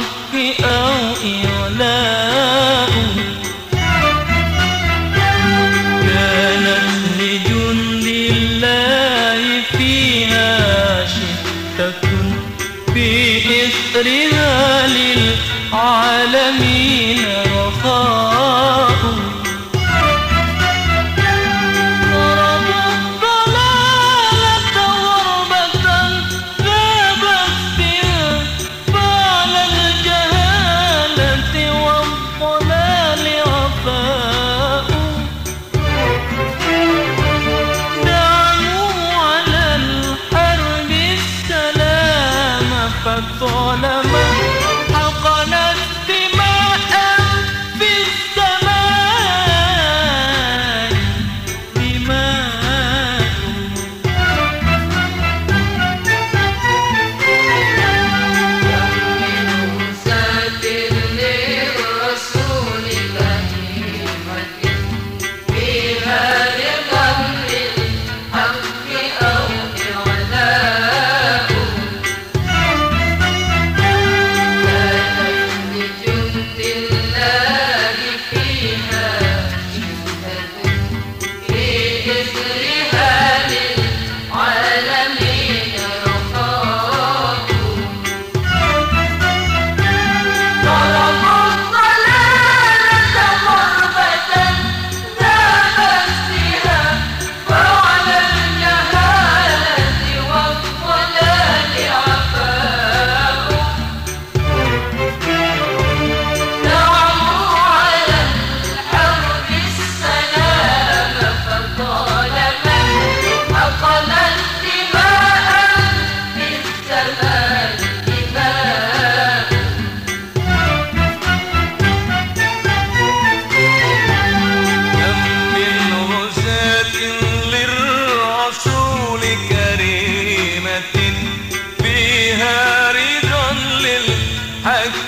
أو إعلاء كانت لجند الله فيها شدة بإثرها للعالمين رخاء ضربوا الضلالة ضربة ذابت بها فعلى الجهالة والضلال عفاء دعموا على الحرب السلام فطالما حقنت دماء في السماء دماء موسى للرسول كلمة فيها رضا للحق أو إعلاء كانت لجند الله فيها شدة بإثرها للعالمين رخاء ضربوا الضلالة ضربة ذابت بها فعلى الجهالة والضلال عفاء دعموا على الحرب السلام فطالما حقنت دماء في السماء دماء كم من غزاة للرسول كريمة فيها رضا للحق